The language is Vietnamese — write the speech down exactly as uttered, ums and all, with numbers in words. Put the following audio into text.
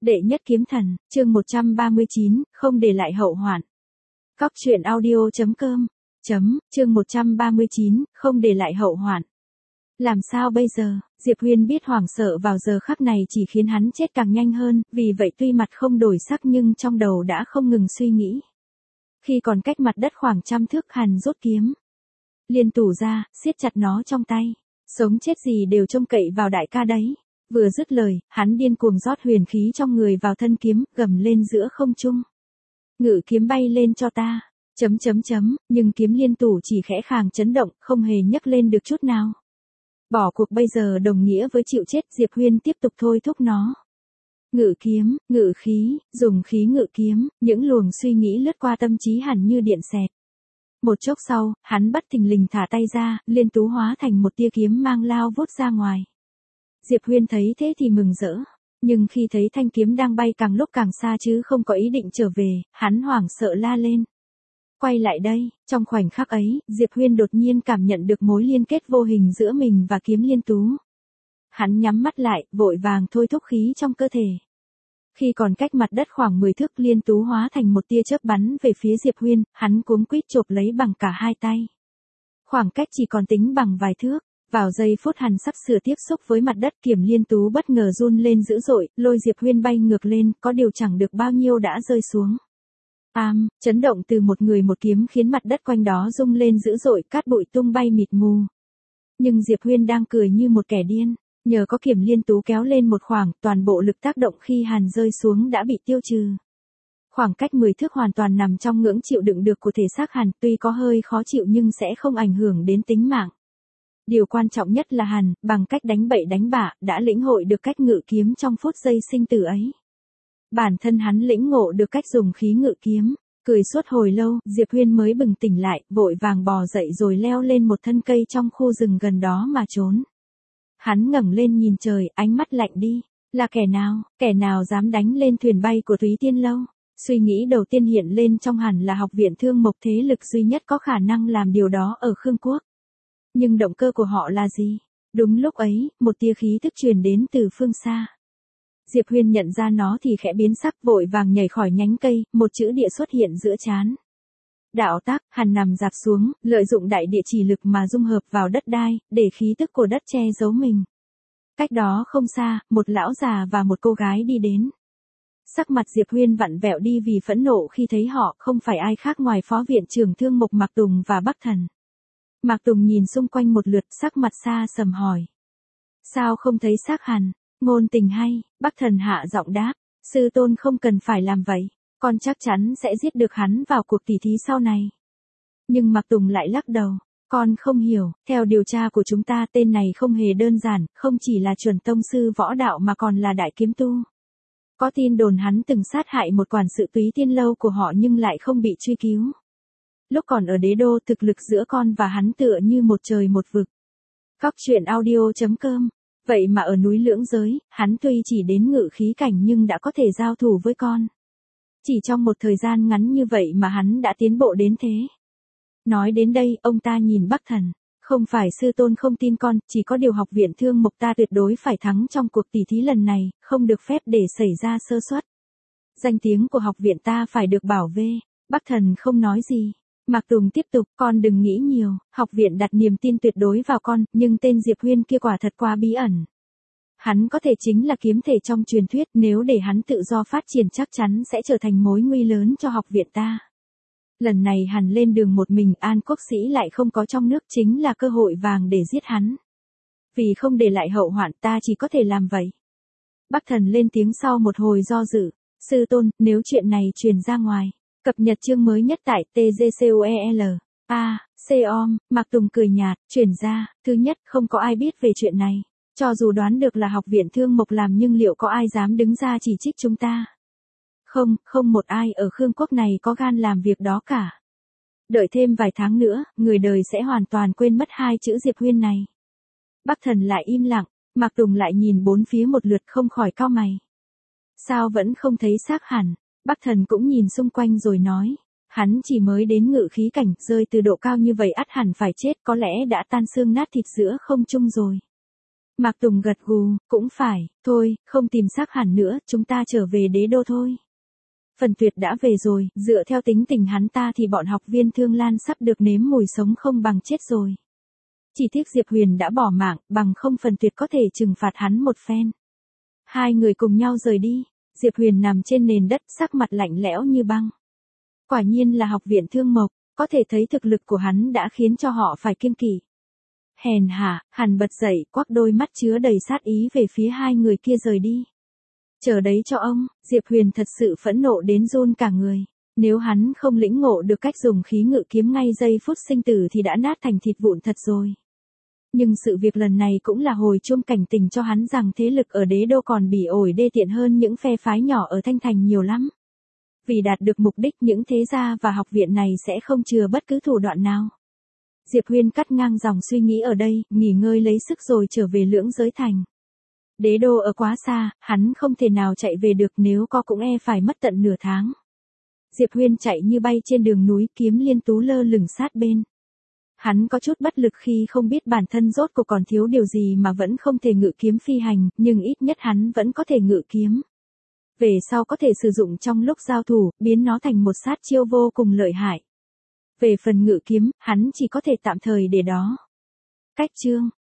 Đệ nhất kiếm thần, chương một trăm ba mươi chín, không để lại hậu hoạn. Cóc truyện audio.com, chấm, chương một trăm ba mươi chín, không để lại hậu hoạn. Làm sao bây giờ, Diệp Huyên biết hoảng sợ vào giờ khắc này chỉ khiến hắn chết càng nhanh hơn, vì vậy tuy mặt không đổi sắc nhưng trong đầu đã không ngừng suy nghĩ. Khi còn cách mặt đất khoảng trăm thước, hắn rút kiếm liên tủ ra, siết chặt nó trong tay. Sống chết gì đều trông cậy vào đại ca đấy. Vừa dứt lời, hắn điên cuồng rót huyền khí trong người vào thân kiếm, gầm lên giữa không trung. Ngự kiếm bay lên cho ta. Chấm chấm chấm, nhưng kiếm liên tủ chỉ khẽ khàng chấn động, không hề nhấc lên được chút nào. Bỏ cuộc bây giờ đồng nghĩa với chịu chết, Diệp Huyên tiếp tục thôi thúc nó. Ngự kiếm, ngự khí, dùng khí ngự kiếm, những luồng suy nghĩ lướt qua tâm trí hẳn như điện xẹt. Một chốc sau, hắn bất thình lình thả tay ra, liên tú hóa thành một tia kiếm mang lao vút ra ngoài. Diệp Huyên thấy thế thì mừng rỡ, nhưng khi thấy thanh kiếm đang bay càng lúc càng xa chứ không có ý định trở về, hắn hoảng sợ la lên. Quay lại đây, trong khoảnh khắc ấy, Diệp Huyên đột nhiên cảm nhận được mối liên kết vô hình giữa mình và kiếm liên tú. Hắn nhắm mắt lại, vội vàng thôi thúc khí trong cơ thể. Khi còn cách mặt đất khoảng mười thước, liên tú hóa thành một tia chớp bắn về phía Diệp Huyên, hắn cuống quýt chộp lấy bằng cả hai tay. Khoảng cách chỉ còn tính bằng vài thước. Vào giây phút hắn sắp sửa tiếp xúc với mặt đất, kiếm liên tú bất ngờ run lên dữ dội, lôi Diệp Huyên bay ngược lên, có điều chẳng được bao nhiêu đã rơi xuống. Am, chấn động từ một người một kiếm khiến mặt đất quanh đó rung lên dữ dội, cát bụi tung bay mịt mù. Nhưng Diệp Huyên đang cười như một kẻ điên, nhờ có kiếm liên tú kéo lên một khoảng, toàn bộ lực tác động khi hàn rơi xuống đã bị tiêu trừ. Khoảng cách mười thước hoàn toàn nằm trong ngưỡng chịu đựng được của thể xác hàn, tuy có hơi khó chịu nhưng sẽ không ảnh hưởng đến tính mạng. Điều quan trọng nhất là Hàn, bằng cách đánh bậy đánh bạ, đã lĩnh hội được cách ngự kiếm trong phút giây sinh tử ấy. Bản thân hắn lĩnh ngộ được cách dùng khí ngự kiếm. Cười suốt hồi lâu, Diệp Huyên mới bừng tỉnh lại, vội vàng bò dậy rồi leo lên một thân cây trong khu rừng gần đó mà trốn. Hắn ngẩng lên nhìn trời, ánh mắt lạnh đi. Là kẻ nào, kẻ nào dám đánh lên thuyền bay của Thúy Tiên Lâu? Suy nghĩ đầu tiên hiện lên trong Hàn là học viện Thương Mộc, thế lực duy nhất có khả năng làm điều đó ở Khương Quốc. Nhưng động cơ của họ là gì? Đúng lúc ấy, một tia khí tức truyền đến từ phương xa. Diệp Huyên nhận ra nó thì khẽ biến sắc, vội vàng nhảy khỏi nhánh cây, một chữ địa xuất hiện giữa trán. Đạo tác, hắn nằm dạp xuống, lợi dụng đại địa chỉ lực mà dung hợp vào đất đai, để khí tức của đất che giấu mình. Cách đó không xa, một lão già và một cô gái đi đến. Sắc mặt Diệp Huyên vặn vẹo đi vì phẫn nộ khi thấy họ không phải ai khác ngoài phó viện trưởng Thương Mộc Mạc Tùng và Bắc Thần. Mạc Tùng nhìn xung quanh một lượt, sắc mặt xa sầm hỏi. Sao không thấy xác Hàn? Ngôn tình hay, Bắc Thần hạ giọng đáp. Sư tôn không cần phải làm vậy, con chắc chắn sẽ giết được hắn vào cuộc tỉ thí sau này. Nhưng Mạc Tùng lại lắc đầu. Con không hiểu, theo điều tra của chúng ta tên này không hề đơn giản, không chỉ là chuẩn tông sư võ đạo mà còn là đại kiếm tu. Có tin đồn hắn từng sát hại một quản sự Túy Tiên Lâu của họ nhưng lại không bị truy cứu. Lúc còn ở đế đô, thực lực giữa con và hắn tựa như một trời một vực. Cóc truyện audio.com. Vậy mà ở núi Lưỡng Giới, hắn tuy chỉ đến ngự khí cảnh nhưng đã có thể giao thủ với con. Chỉ trong một thời gian ngắn như vậy mà hắn đã tiến bộ đến thế. Nói đến đây, ông ta nhìn Bắc Thần. Không phải sư tôn không tin con, chỉ có điều học viện Thương Mộc ta tuyệt đối phải thắng trong cuộc tỉ thí lần này, không được phép để xảy ra sơ suất. Danh tiếng của học viện ta phải được bảo vệ. Bắc Thần không nói gì. Mạc Tùng tiếp tục, con đừng nghĩ nhiều, học viện đặt niềm tin tuyệt đối vào con, nhưng tên Diệp Huyên kia quả thật quá bí ẩn. Hắn có thể chính là kiếm thể trong truyền thuyết, nếu để hắn tự do phát triển chắc chắn sẽ trở thành mối nguy lớn cho học viện ta. Lần này hắn lên đường một mình, An Quốc Sĩ lại không có trong nước, chính là cơ hội vàng để giết hắn. Vì không để lại hậu hoạn ta chỉ có thể làm vậy. Bắc Thần lên tiếng sau một hồi do dự. Sư tôn, nếu chuyện này truyền ra ngoài. Cập nhật chương mới nhất tại T G C O E L. A, C O M, Mạc Tùng cười nhạt, chuyển ra, thứ nhất, không có ai biết về chuyện này. Cho dù đoán được là học viện Thương Mộc làm nhưng liệu có ai dám đứng ra chỉ trích chúng ta? Không, không một ai ở Khương Quốc này có gan làm việc đó cả. Đợi thêm vài tháng nữa, người đời sẽ hoàn toàn quên mất hai chữ Diệp Huyên này. Bắc Thần lại im lặng, Mạc Tùng lại nhìn bốn phía một lượt không khỏi cau mày. Sao vẫn không thấy xác Hàn? Bắc Thần cũng nhìn xung quanh rồi nói, hắn chỉ mới đến ngự khí cảnh, rơi từ độ cao như vậy ắt hẳn phải chết, có lẽ đã tan xương nát thịt giữa không trung rồi. Mạc Tùng gật gù, cũng phải, thôi, không tìm Sắc Hàn nữa, chúng ta trở về đế đô thôi. Phần Tuyệt đã về rồi, dựa theo tính tình hắn ta thì bọn học viên Thương Lan sắp được nếm mùi sống không bằng chết rồi. Chỉ tiếc Diệp Huyền đã bỏ mạng, bằng không Phần Tuyệt có thể trừng phạt hắn một phen. Hai người cùng nhau rời đi, Diệp Huyền nằm trên nền đất sắc mặt lạnh lẽo như băng. Quả nhiên là học viện Thương Mộc, có thể thấy thực lực của hắn đã khiến cho họ phải kiêng kỵ. Hèn hạ, hắn bật dậy, quắc đôi mắt chứa đầy sát ý về phía hai người kia rời đi. Chờ đấy cho ông, Diệp Huyền thật sự phẫn nộ đến run cả người. Nếu hắn không lĩnh ngộ được cách dùng khí ngự kiếm ngay giây phút sinh tử thì đã nát thành thịt vụn thật rồi. Nhưng sự việc lần này cũng là hồi chuông cảnh tỉnh cho hắn rằng thế lực ở đế đô còn bỉ ổi đê tiện hơn những phe phái nhỏ ở Thanh Thành nhiều lắm. Vì đạt được mục đích những thế gia và học viện này sẽ không chừa bất cứ thủ đoạn nào. Diệp Huyền cắt ngang dòng suy nghĩ ở đây, nghỉ ngơi lấy sức rồi trở về Lưỡng Giới Thành. Đế đô ở quá xa, hắn không thể nào chạy về được, nếu có cũng e phải mất tận nửa tháng. Diệp Huyền chạy như bay trên đường núi, kiếm liên tú lơ lửng sát bên. Hắn có chút bất lực khi không biết bản thân rốt cuộc còn thiếu điều gì mà vẫn không thể ngự kiếm phi hành, nhưng ít nhất hắn vẫn có thể ngự kiếm. Về sau có thể sử dụng trong lúc giao thủ, biến nó thành một sát chiêu vô cùng lợi hại. Về phần ngự kiếm, hắn chỉ có thể tạm thời để đó. Cách chương